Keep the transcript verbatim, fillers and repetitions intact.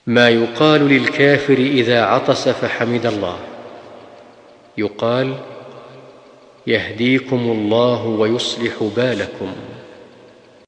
ما يقال للكافر إذا عطس فحمد الله: يقال: يهديكم الله ويصلح بالكم.